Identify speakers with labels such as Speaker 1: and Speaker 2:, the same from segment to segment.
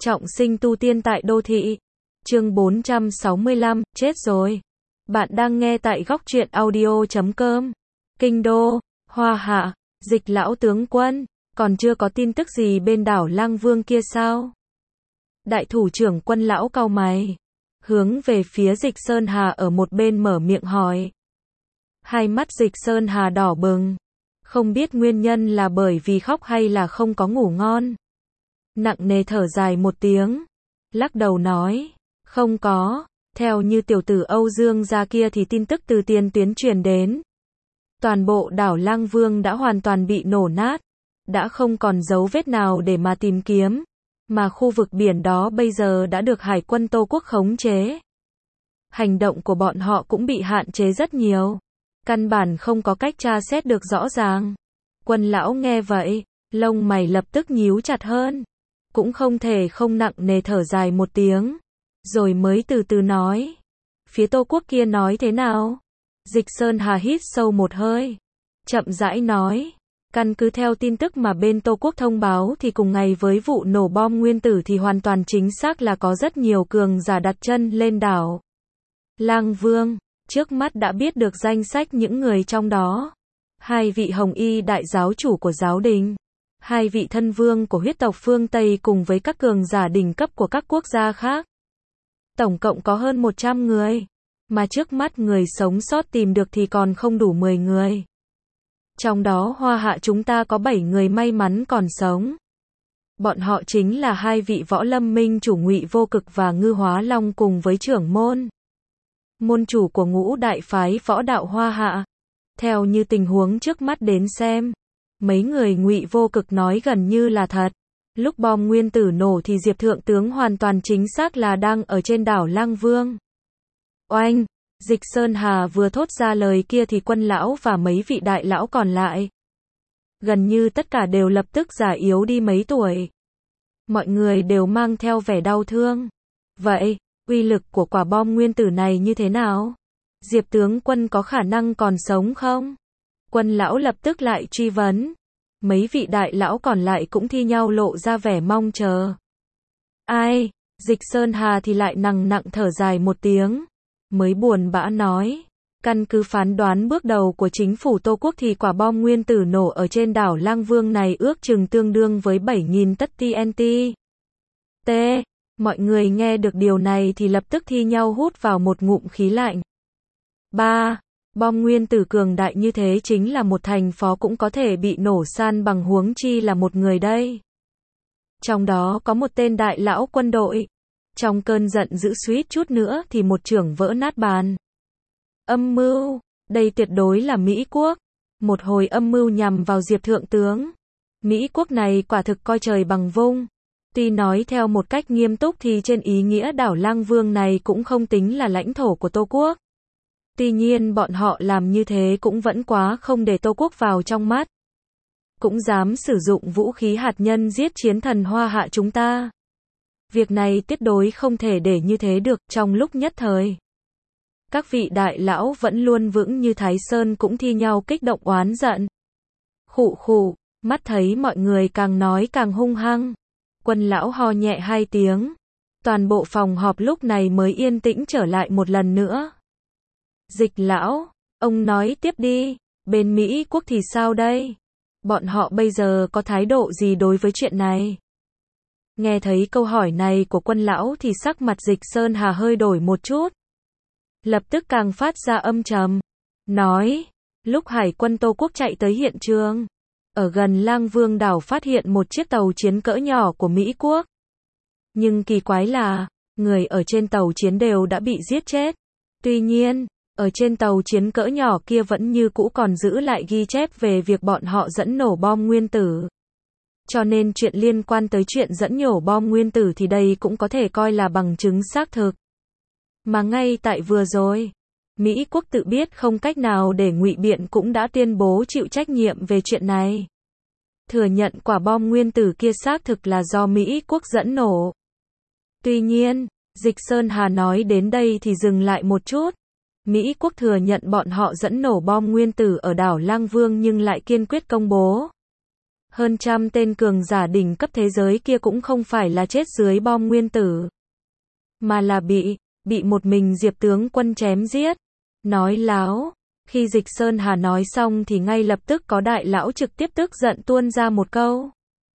Speaker 1: Trọng sinh tu tiên tại đô thị. Chương 465, chết rồi. Bạn đang nghe tại góc truyện audio.com. Kinh đô, Hoa Hạ, Dịch lão tướng quân, còn chưa có tin tức gì bên đảo Lang Vương kia sao? Đại thủ trưởng Quân lão cau mày, hướng về phía Dịch Sơn Hà ở một bên mở miệng hỏi. Hai mắt Dịch Sơn Hà đỏ bừng, không biết nguyên nhân là bởi vì khóc hay là không có ngủ ngon. Nặng nề thở dài một tiếng, lắc đầu nói, không có, theo như tiểu tử Âu Dương gia kia thì tin tức từ tiền tuyến truyền đến. Toàn bộ đảo Lang Vương đã hoàn toàn bị nổ nát, đã không còn dấu vết nào để mà tìm kiếm, mà khu vực biển đó bây giờ đã được Hải quân Tô Quốc khống chế. Hành động của bọn họ cũng bị hạn chế rất nhiều, căn bản không có cách tra xét được rõ ràng. Quân lão nghe vậy, lông mày lập tức nhíu chặt hơn, cũng không thể không nặng nề thở dài một tiếng, rồi mới từ từ nói, phía Tô Quốc kia nói thế nào? Dịch Sơn Hà hít sâu một hơi, chậm rãi nói, căn cứ theo tin tức mà bên Tô Quốc thông báo thì cùng ngày với vụ nổ bom nguyên tử thì hoàn toàn chính xác là có rất nhiều cường giả đặt chân lên đảo Lang Vương. Trước mắt đã biết được danh sách những người trong đó. 2 vị Hồng Y đại giáo chủ của giáo đình, 2 vị thân vương của huyết tộc phương Tây cùng với các cường giả đỉnh cấp của các quốc gia khác. Tổng cộng có hơn 100 người, mà trước mắt người sống sót tìm được thì còn không đủ 10 người. Trong đó Hoa Hạ chúng ta có 7 người may mắn còn sống. Bọn họ chính là 2 vị võ lâm minh chủ Ngụy Vô Cực và Ngư Hóa Long cùng với trưởng môn chủ của ngũ đại phái võ đạo Hoa Hạ. Theo như tình huống trước mắt đến xem, mấy người Ngụy Vô Cực nói gần như là thật. Lúc bom nguyên tử nổ thì Diệp Thượng tướng hoàn toàn chính xác là đang ở trên đảo Lang Vương. Oanh! Dịch Sơn Hà vừa thốt ra lời kia thì Quân lão và mấy vị đại lão còn lại, gần như tất cả đều lập tức già yếu đi mấy tuổi. Mọi người đều mang theo vẻ đau thương. Vậy, uy lực của quả bom nguyên tử này như thế nào? Diệp tướng quân có khả năng còn sống không? Quân lão lập tức lại truy vấn. Mấy vị đại lão còn lại cũng thi nhau lộ ra vẻ mong chờ. Ai? Dịch Sơn Hà thì lại nặng thở dài một tiếng, mới buồn bã nói, căn cứ phán đoán bước đầu của chính phủ Tô Quốc thì quả bom nguyên tử nổ ở trên đảo Lang Vương này ước chừng tương đương với 7.000 tất TNT. Mọi người nghe được điều này thì lập tức thi nhau hút vào một ngụm khí lạnh. 3. Bom nguyên tử cường đại như thế chính là một thành phố cũng có thể bị nổ san bằng huống chi là một người đây. Trong đó có một tên đại lão quân đội. Trong cơn giận dữ suýt chút nữa thì một chưởng vỡ nát bàn. Âm mưu, đây tuyệt đối là Mỹ quốc. Một hồi âm mưu nhằm vào Diệp Thượng tướng. Mỹ quốc này quả thực coi trời bằng vung. Tuy nói theo một cách nghiêm túc thì trên ý nghĩa đảo Lang Vương này cũng không tính là lãnh thổ của Tô Quốc. Tuy nhiên bọn họ làm như thế cũng vẫn quá không để Tô Quốc vào trong mắt. Cũng dám sử dụng vũ khí hạt nhân giết chiến thần Hoa Hạ chúng ta. Việc này tuyệt đối không thể để như thế được. Trong lúc nhất thời, các vị đại lão vẫn luôn vững như Thái Sơn cũng thi nhau kích động oán giận. Khụ, mắt thấy mọi người càng nói càng hung hăng. Quân lão ho nhẹ 2 tiếng. Toàn bộ phòng họp lúc này mới yên tĩnh trở lại một lần nữa. Dịch lão, ông nói tiếp đi, bên Mỹ quốc thì sao đây? Bọn họ bây giờ có thái độ gì đối với chuyện này? Nghe thấy câu hỏi này của quân lão thì sắc mặt Dịch Sơn Hà hơi đổi một chút. Lập tức càng phát ra âm trầm. Nói, lúc Hải quân Tô Quốc chạy tới hiện trường, ở gần Lang Vương đảo phát hiện một chiếc tàu chiến cỡ nhỏ của Mỹ quốc. Nhưng kỳ quái là, người ở trên tàu chiến đều đã bị giết chết. Tuy nhiên, ở trên tàu chiến cỡ nhỏ kia vẫn như cũ còn giữ lại ghi chép về việc bọn họ dẫn nổ bom nguyên tử. Cho nên chuyện liên quan tới chuyện dẫn nổ bom nguyên tử thì đây cũng có thể coi là bằng chứng xác thực. Mà ngay tại vừa rồi, Mỹ quốc tự biết không cách nào để ngụy biện cũng đã tuyên bố chịu trách nhiệm về chuyện này. Thừa nhận quả bom nguyên tử kia xác thực là do Mỹ quốc dẫn nổ. Tuy nhiên, Dịch Sơn Hà nói đến đây thì dừng lại một chút. Mỹ quốc thừa nhận bọn họ dẫn nổ bom nguyên tử ở đảo Lang Vương nhưng lại kiên quyết công bố Hơn trăm tên cường giả đỉnh cấp thế giới kia cũng không phải là chết dưới bom nguyên tử, mà là bị một mình Diệp tướng quân chém giết. Nói láo. Khi Dịch Sơn Hà nói xong thì ngay lập tức có đại lão trực tiếp tức giận tuôn ra một câu.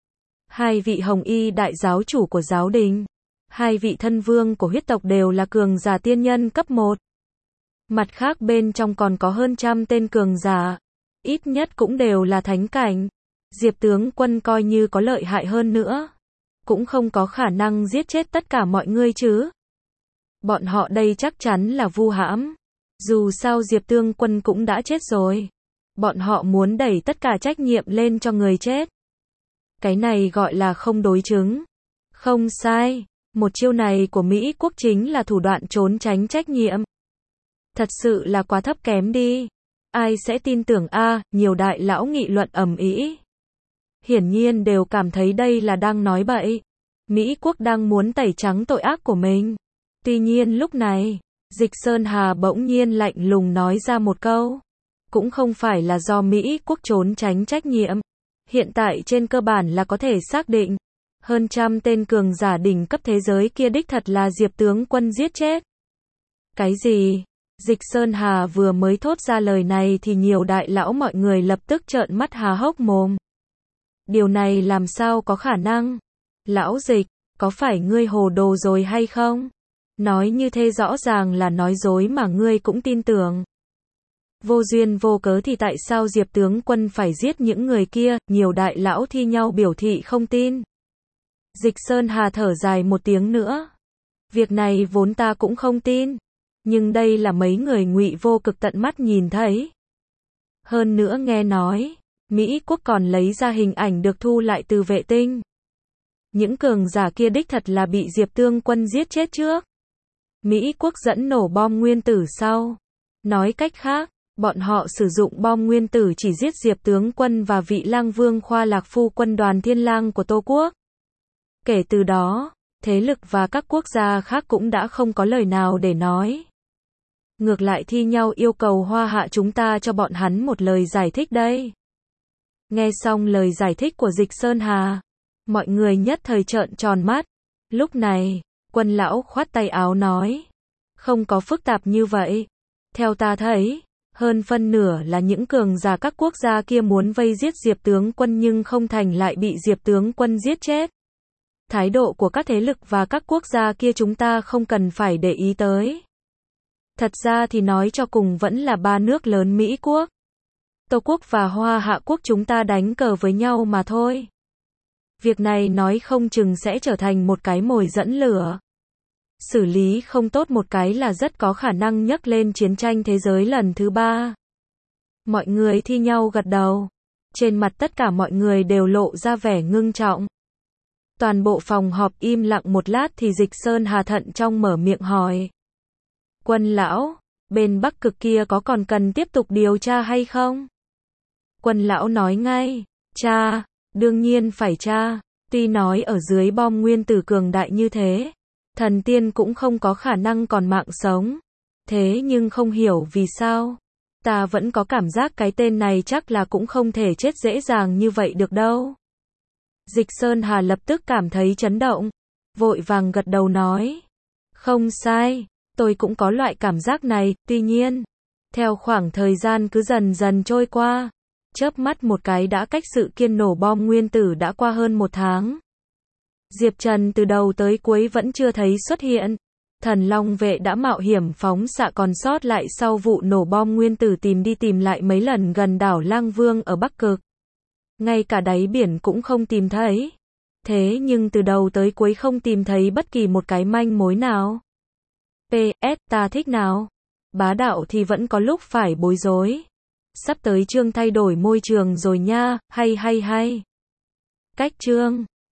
Speaker 1: Hai vị hồng y đại giáo chủ của giáo đình, hai vị thân vương của huyết tộc đều là cường giả tiên nhân cấp 1. Mặt khác bên trong còn có hơn trăm tên cường giả, ít nhất cũng đều là thánh cảnh. Diệp tướng quân coi như có lợi hại hơn nữa, cũng không có khả năng giết chết tất cả mọi người chứ. Bọn họ đây chắc chắn là vu hãm. Dù sao Diệp tướng quân cũng đã chết rồi. Bọn họ muốn đẩy tất cả trách nhiệm lên cho người chết. Cái này gọi là không đối chứng. Không sai, một chiêu này của Mỹ quốc chính là thủ đoạn trốn tránh trách nhiệm. Thật sự là quá thấp kém đi. Ai sẽ tin tưởng a? Nhiều đại lão nghị luận ầm ĩ. Hiển nhiên đều cảm thấy đây là đang nói bậy. Mỹ quốc đang muốn tẩy trắng tội ác của mình. Tuy nhiên lúc này, Dịch Sơn Hà bỗng nhiên lạnh lùng nói ra một câu. Cũng không phải là do Mỹ quốc trốn tránh trách nhiệm. Hiện tại trên cơ bản là có thể xác định. Hơn trăm tên cường giả đỉnh cấp thế giới kia đích thật là Diệp tướng quân giết chết. Cái gì? Dịch Sơn Hà vừa mới thốt ra lời này thì nhiều đại lão mọi người lập tức trợn mắt há hốc mồm. Điều này làm sao có khả năng? Lão Dịch, có phải ngươi hồ đồ rồi hay không? Nói như thế rõ ràng là nói dối mà ngươi cũng tin tưởng. Vô duyên vô cớ thì tại sao Diệp tướng quân phải giết những người kia? Nhiều đại lão thi nhau biểu thị không tin. Dịch Sơn Hà thở dài một tiếng nữa. Việc này vốn ta cũng không tin. Nhưng đây là mấy người Ngụy Vô Cực tận mắt nhìn thấy. Hơn nữa nghe nói, Mỹ quốc còn lấy ra hình ảnh được thu lại từ vệ tinh. Những cường giả kia đích thật là bị Diệp tướng quân giết chết trước. Mỹ quốc dẫn nổ bom nguyên tử sau. Nói cách khác, bọn họ sử dụng bom nguyên tử chỉ giết Diệp tướng quân và vị lang vương Khoa Lạc Phu quân đoàn Thiên Lang của Tô Quốc. Kể từ đó, thế lực và các quốc gia khác cũng đã không có lời nào để nói. Ngược lại thi nhau yêu cầu Hoa Hạ chúng ta cho bọn hắn một lời giải thích đây. Nghe xong lời giải thích của Dịch Sơn Hà, mọi người nhất thời trợn tròn mắt. Lúc này, Quân lão khoát tay áo nói, không có phức tạp như vậy. Theo ta thấy, hơn phân nửa là những cường giả các quốc gia kia muốn vây giết Diệp tướng quân nhưng không thành lại bị Diệp tướng quân giết chết. Thái độ của các thế lực và các quốc gia kia chúng ta không cần phải để ý tới. Thật ra thì nói cho cùng vẫn là ba nước lớn Mỹ quốc, Tô quốc và Hoa Hạ quốc chúng ta đánh cờ với nhau mà thôi. Việc này nói không chừng sẽ trở thành một cái mồi dẫn lửa. Xử lý không tốt một cái là rất có khả năng nhấc lên chiến tranh thế giới lần thứ 3. Mọi người thi nhau gật đầu. Trên mặt tất cả mọi người đều lộ ra vẻ ngưng trọng. Toàn bộ phòng họp im lặng một lát thì Dịch Sơn Hà thận trong mở miệng hỏi. Quân lão, bên Bắc Cực kia có còn cần tiếp tục điều tra hay không? Quân lão nói ngay, tra, đương nhiên phải tra. Tuy nói ở dưới bom nguyên tử cường đại như thế, thần tiên cũng không có khả năng còn mạng sống. Thế nhưng không hiểu vì sao, ta vẫn có cảm giác cái tên này chắc là cũng không thể chết dễ dàng như vậy được đâu. Dịch Sơn Hà lập tức cảm thấy chấn động, vội vàng gật đầu nói. Không sai, tôi cũng có loại cảm giác này, tuy nhiên, theo khoảng thời gian cứ dần dần trôi qua, chớp mắt một cái đã cách sự kiện nổ bom nguyên tử đã qua hơn 1 tháng. Diệp Trần từ đầu tới cuối vẫn chưa thấy xuất hiện. Thần Long vệ đã mạo hiểm phóng xạ còn sót lại sau vụ nổ bom nguyên tử tìm đi tìm lại mấy lần gần đảo Lang Vương ở Bắc Cực. Ngay cả đáy biển cũng không tìm thấy. Thế nhưng từ đầu tới cuối không tìm thấy bất kỳ một cái manh mối nào. PS, ta thích nào? Bá đạo thì vẫn có lúc phải bối rối. Sắp tới chương thay đổi môi trường rồi nha, hay. Cách chương